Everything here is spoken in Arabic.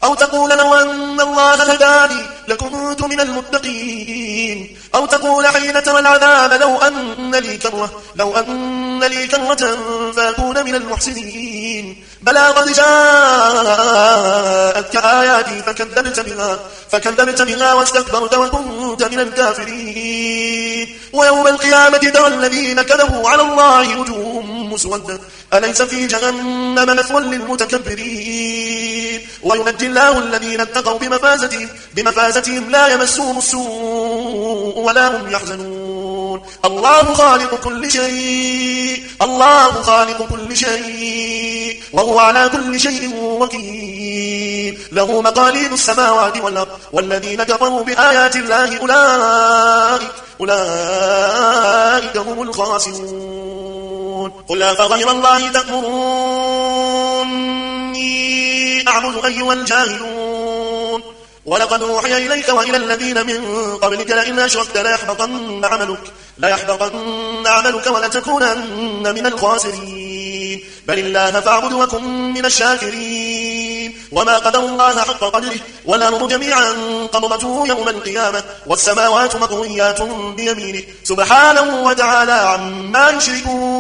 أو تقول لو أن الله هداني لكنت من المتقين، أو تقول حين ترى العذاب لو أن لي كرة فأكون من المحسنين. بلى قد جاءتك آياتي فكذبت بها واستكبرت وكنت من الكافرين. ويوم القيامة ترى الذين كذبوا على الله وجوههم مسودة أليس في جهنم مثوى للمتكبرين. وينجي الله الذين اتقوا بمفازتهم لا يمسهم السوء ولا هم يحزنون. الله خالق كل شيء وهو على كل شيء وكيل. له مقاليد السماوات والأرض والذين كفروا بآيات الله أولئك هم الخاسرون. قل أفغير الله تأمروني أعبد أيها الجاهلون. ولقد أوحي إليك وإلى الذين من قبلك لئن أشركت ليحبطن عملك ولتكونن من الخاسرين. بل الله فاعبد وكن من الشاكرين. وما قدر الله حق قدره والأرض جميعا قبضته يوم القيامة والسماوات مطويات بيمينه سبحانه وتعالى عما يشركون.